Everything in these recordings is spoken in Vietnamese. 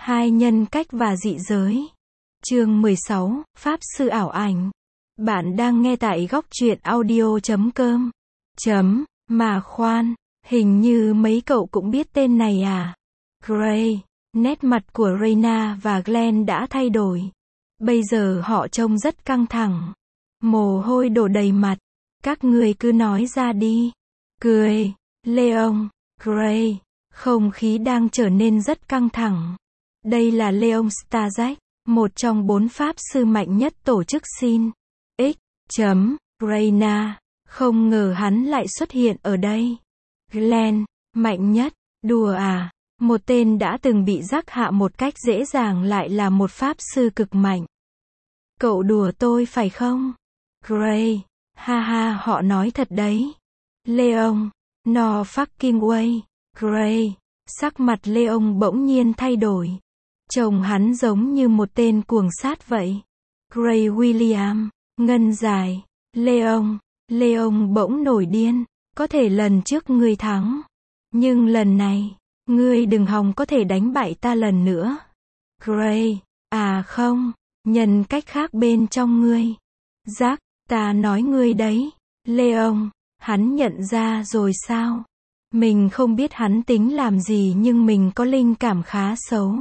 Hai nhân cách và dị giới. Chương 16, Pháp sư ảo ảnh. Bạn đang nghe tại góc truyện audio.com. Mà khoan, hình như mấy cậu cũng biết tên này à? Gray. Nét mặt của Reyna và Glenn đã thay đổi. Bây giờ họ trông rất căng thẳng. Mồ hôi đổ đầy mặt. Các người cứ nói ra đi. Cười. Leon, Gray. Không khí đang trở nên rất căng thẳng. Đây là Leon Starzak, một trong 4 pháp sư mạnh nhất tổ chức Sin. Reyna. Không ngờ hắn lại xuất hiện ở đây. Glenn. Mạnh nhất. Đùa à? Một tên đã từng bị rắc hạ một cách dễ dàng lại là một pháp sư cực mạnh. Cậu đùa tôi phải không? Gray. Ha ha, họ nói thật đấy. Leon. No fucking way. Gray. Sắc mặt Leon bỗng nhiên thay đổi. Trông hắn giống như một tên cuồng sát vậy. Gray William. Ngân dài. Leon bỗng nổi điên. Có thể lần trước ngươi thắng. Nhưng lần này, ngươi đừng hòng có thể đánh bại ta lần nữa. Gray. À không. Nhân cách khác bên trong ngươi. Jack. Ta nói ngươi đấy. Leon. Hắn nhận ra rồi sao? Mình không biết hắn tính làm gì nhưng mình có linh cảm khá xấu.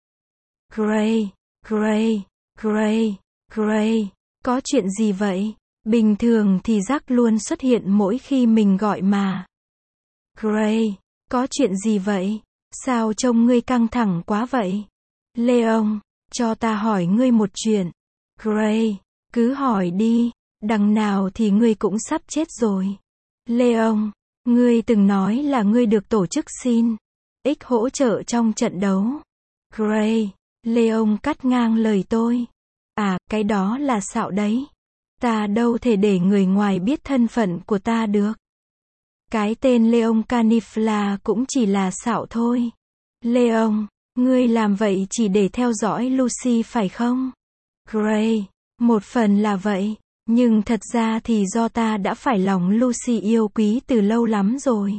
Gray. Có chuyện gì vậy? Bình thường thì Jack luôn xuất hiện mỗi khi mình gọi mà. Gray. Có chuyện gì vậy? Sao trông ngươi căng thẳng quá vậy? Leon. Cho ta hỏi ngươi một chuyện. Gray. Cứ hỏi đi. Đằng nào thì ngươi cũng sắp chết rồi. Leon. Ngươi từng nói là ngươi được tổ chức Sin hỗ trợ trong trận đấu. Gray. Leon cắt ngang lời tôi. À, cái đó là xạo đấy. Ta đâu thể để người ngoài biết thân phận của ta được. Cái tên Leon Canifla cũng chỉ là xạo thôi. Leon, ngươi làm vậy chỉ để theo dõi Lucy phải không? Gray. Một phần là vậy. Nhưng thật ra thì do ta đã phải lòng Lucy yêu quý từ lâu lắm rồi.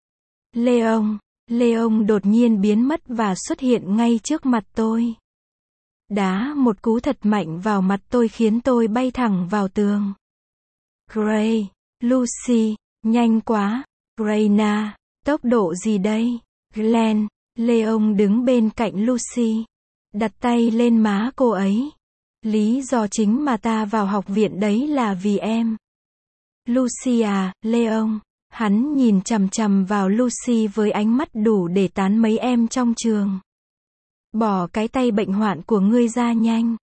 Leon đột nhiên biến mất và xuất hiện ngay trước mặt tôi. Đá một cú thật mạnh vào mặt tôi khiến tôi bay thẳng vào tường. Gray. Lucy. Nhanh quá. Reyna. Tốc độ gì đây? Glenn. Leon đứng bên cạnh Lucy. Đặt tay lên má cô ấy. Lý do chính mà ta vào học viện đấy là vì em. Lucy à, Leon. Hắn nhìn chằm chằm vào Lucy với ánh mắt đủ để tán mấy em trong trường. Bỏ cái tay bệnh hoạn của ngươi ra nhanh.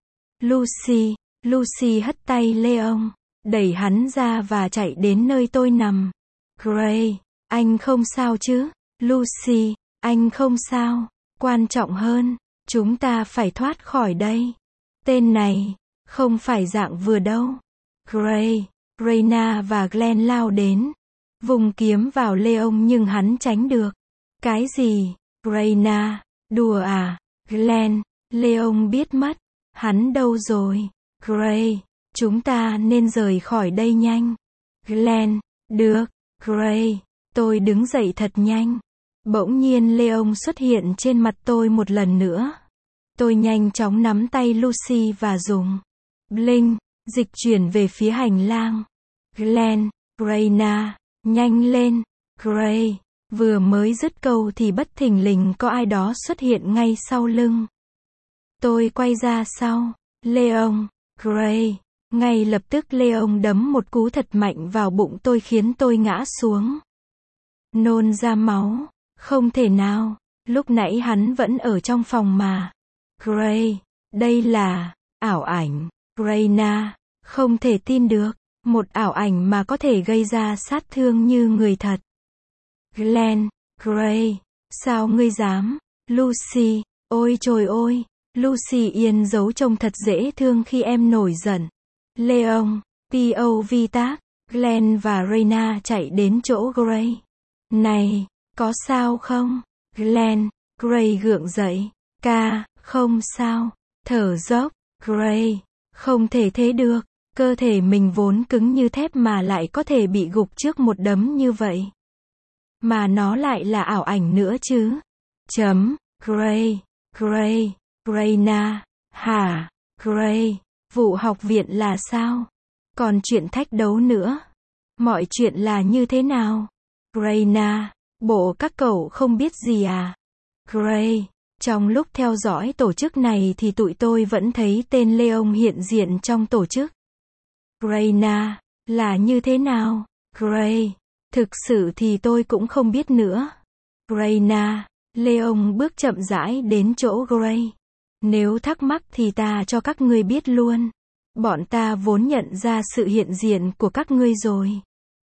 Lucy hất tay Leon, đẩy hắn ra và chạy đến nơi tôi nằm. Gray. Anh không sao chứ? Lucy. Anh không sao. Quan trọng hơn, chúng ta phải thoát khỏi đây. Tên này, không phải dạng vừa đâu. Gray. Reyna và Glenn lao đến. Vùng kiếm vào Leon nhưng hắn tránh được. Cái gì? Reyna. Đùa à? Glenn. Leon biết mất. Hắn đâu rồi? Gray. Chúng ta nên rời khỏi đây nhanh. Glenn. Được. Gray. Tôi đứng dậy thật nhanh. Bỗng nhiên Leon xuất hiện trên mặt tôi một lần nữa. Tôi nhanh chóng nắm tay Lucy và dùng Blink dịch chuyển về phía hành lang. Glenn. Reyna. Nhanh lên. Gray. Vừa mới dứt câu thì bất thình lình có ai đó xuất hiện ngay sau lưng. Tôi quay ra sau. Leon. Gray. Ngay lập tức Leon đấm một cú thật mạnh vào bụng tôi khiến tôi ngã xuống. Nôn ra máu. Không thể nào. Lúc nãy hắn vẫn ở trong phòng mà. Gray. Đây là ảo ảnh. Reyna. Không thể tin được. Một ảo ảnh mà có thể gây ra sát thương như người thật. Glenn. Gray. Sao ngươi dám? Lucy. Ôi trời ơi. Lucy yên giấu trông thật dễ thương khi em nổi giận. Leon. POV tác. Glenn và Reyna chạy đến chỗ Gray. Này, có sao không? Glenn. Gray gượng dậy. Không sao. Thở dốc. Gray. Không thể thế được. Cơ thể mình vốn cứng như thép mà lại có thể bị gục trước một đấm như vậy. Mà nó lại là ảo ảnh nữa chứ. Gray. Reyna, hả? Gray, vụ học viện là sao? Còn chuyện thách đấu nữa. Mọi chuyện là như thế nào? Reyna, bộ các cậu không biết gì à? Gray, trong lúc theo dõi tổ chức này thì tụi tôi vẫn thấy tên Leon hiện diện trong tổ chức. Reyna, là như thế nào? Gray, thực sự thì tôi cũng không biết nữa. Reyna, Leon bước chậm rãi đến chỗ Gray. Nếu thắc mắc thì ta cho các ngươi biết luôn. Bọn ta vốn nhận ra sự hiện diện của các ngươi rồi.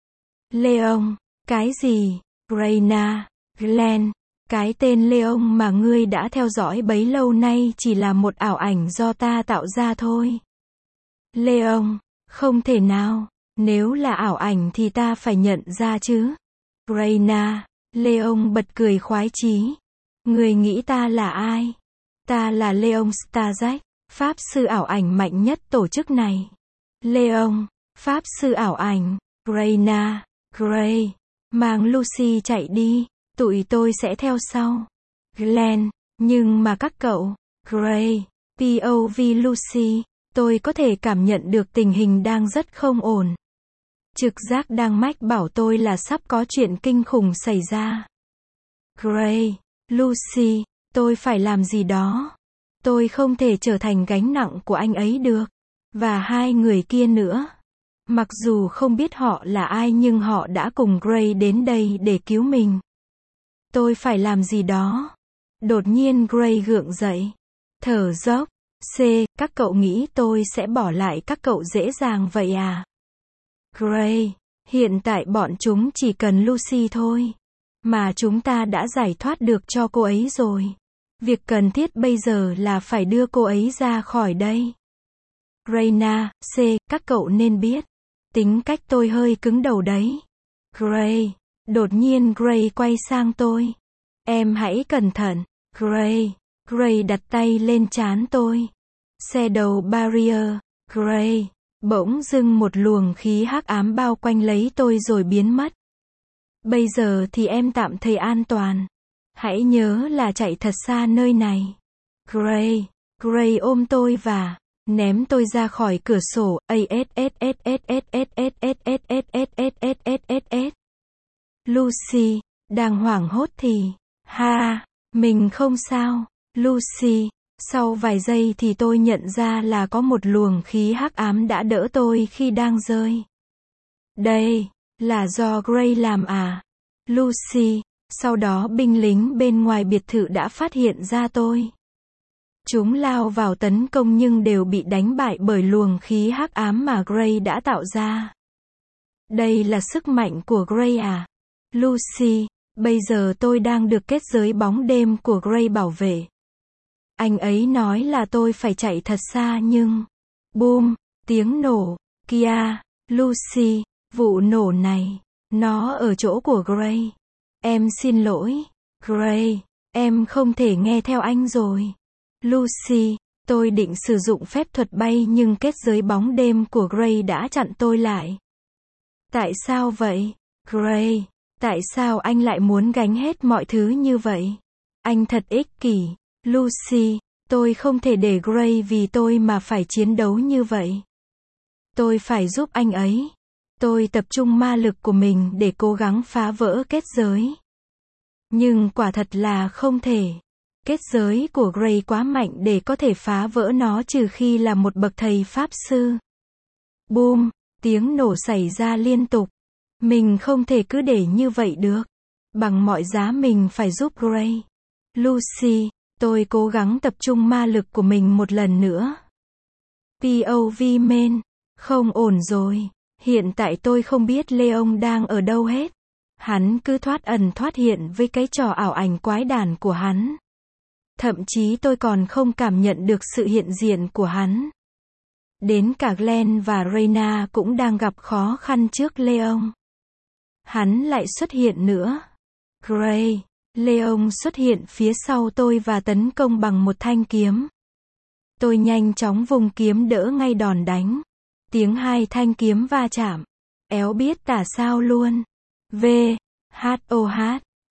Leon, cái gì? Reyna, Glenn, cái tên Leon mà ngươi đã theo dõi bấy lâu nay chỉ là một ảo ảnh do ta tạo ra thôi. Leon, không thể nào. Nếu là ảo ảnh thì ta phải nhận ra chứ. Reyna, Leon bật cười khoái chí. Ngươi nghĩ ta là ai? Ta là Leon Starzak, pháp sư ảo ảnh mạnh nhất tổ chức này. Leon, pháp sư ảo ảnh. Reyna, Gray, mang Lucy chạy đi, tụi tôi sẽ theo sau. Glenn, nhưng mà các cậu. Gray, POV Lucy, tôi có thể cảm nhận được tình hình đang rất không ổn. Trực giác đang mách bảo tôi là sắp có chuyện kinh khủng xảy ra. Gray, Lucy, tôi phải làm gì đó. Tôi không thể trở thành gánh nặng của anh ấy được. Và hai người kia nữa. Mặc dù không biết họ là ai nhưng họ đã cùng Gray đến đây để cứu mình. Tôi phải làm gì đó. Đột nhiên Gray gượng dậy. Thở dốc. C, các cậu nghĩ tôi sẽ bỏ lại các cậu dễ dàng vậy à? Gray, hiện tại bọn chúng chỉ cần Lucy thôi. Mà chúng ta đã giải thoát được cho cô ấy rồi. Việc cần thiết bây giờ là phải đưa cô ấy ra khỏi đây. Reyna, C, các cậu nên biết. Tính cách tôi hơi cứng đầu đấy. Gray, đột nhiên Gray quay sang tôi. Em hãy cẩn thận. Gray, Gray đặt tay lên trán tôi. Shadow barrier. Gray, bỗng dưng một luồng khí hắc ám bao quanh lấy tôi rồi biến mất. Bây giờ thì em tạm thời an toàn. Hãy nhớ là chạy thật xa nơi này. Gray, Gray ôm tôi và ném tôi ra khỏi cửa sổ. Lucy, đang hoảng hốt thì, ha, mình không sao. Lucy, sau vài giây thì tôi nhận ra là có một luồng khí hắc ám đã đỡ tôi khi đang rơi. Đây, là do Gray làm à? Lucy, sau đó binh lính bên ngoài biệt thự đã phát hiện ra tôi. Chúng lao vào tấn công nhưng đều bị đánh bại bởi luồng khí hắc ám mà Gray đã tạo ra. Đây là sức mạnh của Gray à? Lucy, bây giờ tôi đang được kết giới bóng đêm của Gray bảo vệ. Anh ấy nói là tôi phải chạy thật xa nhưng... Boom, tiếng nổ, kia, Lucy, vụ nổ này, nó ở chỗ của Gray. Em xin lỗi, Gray, em không thể nghe theo anh rồi. Lucy, tôi định sử dụng phép thuật bay nhưng kết giới bóng đêm của Gray đã chặn tôi lại. Tại sao vậy? Gray, tại sao anh lại muốn gánh hết mọi thứ như vậy? Anh thật ích kỷ. Lucy, tôi không thể để Gray vì tôi mà phải chiến đấu như vậy. Tôi phải giúp anh ấy. Tôi tập trung ma lực của mình để cố gắng phá vỡ kết giới. Nhưng quả thật là không thể. Kết giới của Gray quá mạnh để có thể phá vỡ nó trừ khi là một bậc thầy pháp sư. Boom, tiếng nổ xảy ra liên tục. Mình không thể cứ để như vậy được. Bằng mọi giá mình phải giúp Gray. Lucy, tôi cố gắng tập trung ma lực của mình một lần nữa. POV main, không ổn rồi. Hiện tại tôi không biết Leon đang ở đâu hết. Hắn cứ thoát ẩn thoát hiện với cái trò ảo ảnh quái đản của hắn. Thậm chí tôi còn không cảm nhận được sự hiện diện của hắn. Đến cả Glenn và Reyna cũng đang gặp khó khăn trước Leon. Hắn lại xuất hiện nữa. Gray, Leon xuất hiện phía sau tôi và tấn công bằng một thanh kiếm. Tôi nhanh chóng vùng kiếm đỡ ngay đòn đánh. Tiếng hai thanh kiếm va chạm. Éo biết tả sao luôn. V, H O H,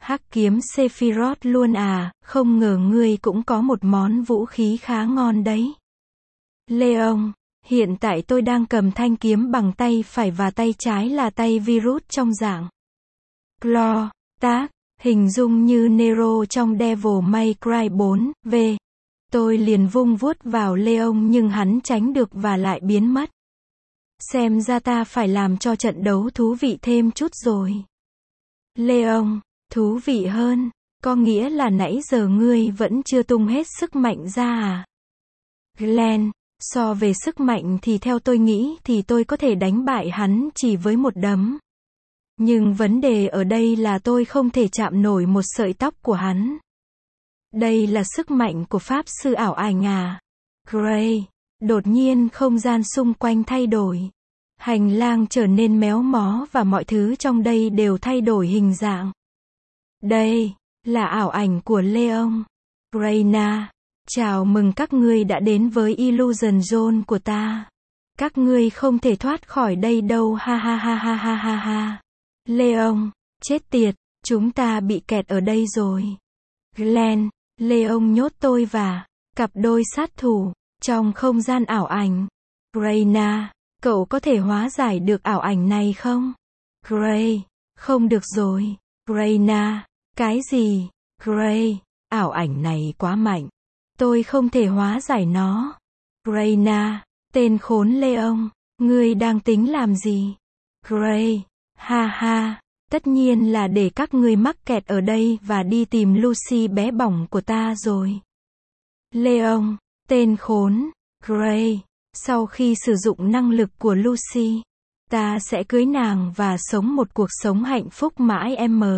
Hắc kiếm Sephiroth luôn à, không ngờ ngươi cũng có một món vũ khí khá ngon đấy. Leon, hiện tại tôi đang cầm thanh kiếm bằng tay phải và tay trái là tay virus trong dạng claw, tác, hình dung như Nero trong Devil May Cry 4, v. Tôi liền vung vuốt vào Leon nhưng hắn tránh được và lại biến mất. Xem ra ta phải làm cho trận đấu thú vị thêm chút rồi. Leon, thú vị hơn, có nghĩa là nãy giờ ngươi vẫn chưa tung hết sức mạnh ra à? Glenn, so về sức mạnh thì theo tôi nghĩ thì tôi có thể đánh bại hắn chỉ với một đấm. Nhưng vấn đề ở đây là tôi không thể chạm nổi một sợi tóc của hắn. Đây là sức mạnh của Pháp Sư ảo ảnh à? Gray, đột nhiên không gian xung quanh thay đổi. Hành lang trở nên méo mó và mọi thứ trong đây đều thay đổi hình dạng. Đây là ảo ảnh của Leon. Reyna, chào mừng các ngươi đã đến với Illusion Zone của ta. Các ngươi không thể thoát khỏi đây đâu ha ha ha ha ha ha ha. Leon, chết tiệt, chúng ta bị kẹt ở đây rồi. Glenn, Leon nhốt tôi và cặp đôi sát thủ trong không gian ảo ảnh. Reyna, cậu có thể hóa giải được ảo ảnh này không? Gray, không được rồi. Reyna, cái gì? Gray, ảo ảnh này quá mạnh. Tôi không thể hóa giải nó. Reyna, tên khốn Leon, ngươi đang tính làm gì? Gray, ha ha, tất nhiên là để các ngươi mắc kẹt ở đây và đi tìm Lucy bé bỏng của ta rồi. Leon, tên khốn. Gray, sau khi sử dụng năng lực của Lucy, ta sẽ cưới nàng và sống một cuộc sống hạnh phúc mãi m.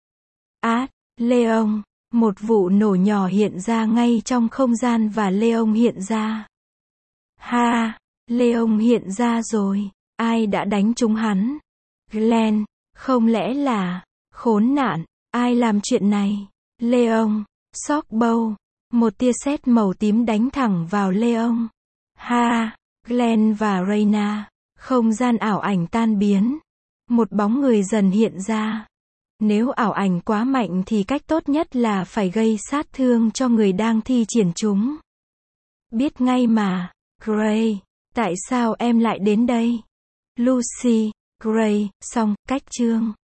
Leon, một vụ nổ nhỏ hiện ra ngay trong không gian và Leon hiện ra. Ha, Leon hiện ra rồi, ai đã đánh trúng hắn? Glenn, không lẽ là, khốn nạn, ai làm chuyện này? Leon, Shockbow, một tia sét màu tím đánh thẳng vào Leon. Ha, Glenn và Reyna, không gian ảo ảnh tan biến. Một bóng người dần hiện ra. Nếu ảo ảnh quá mạnh thì cách tốt nhất là phải gây sát thương cho người đang thi triển chúng. Biết ngay mà. Gray, tại sao em lại đến đây? Lucy, Gray, xong, cách chương.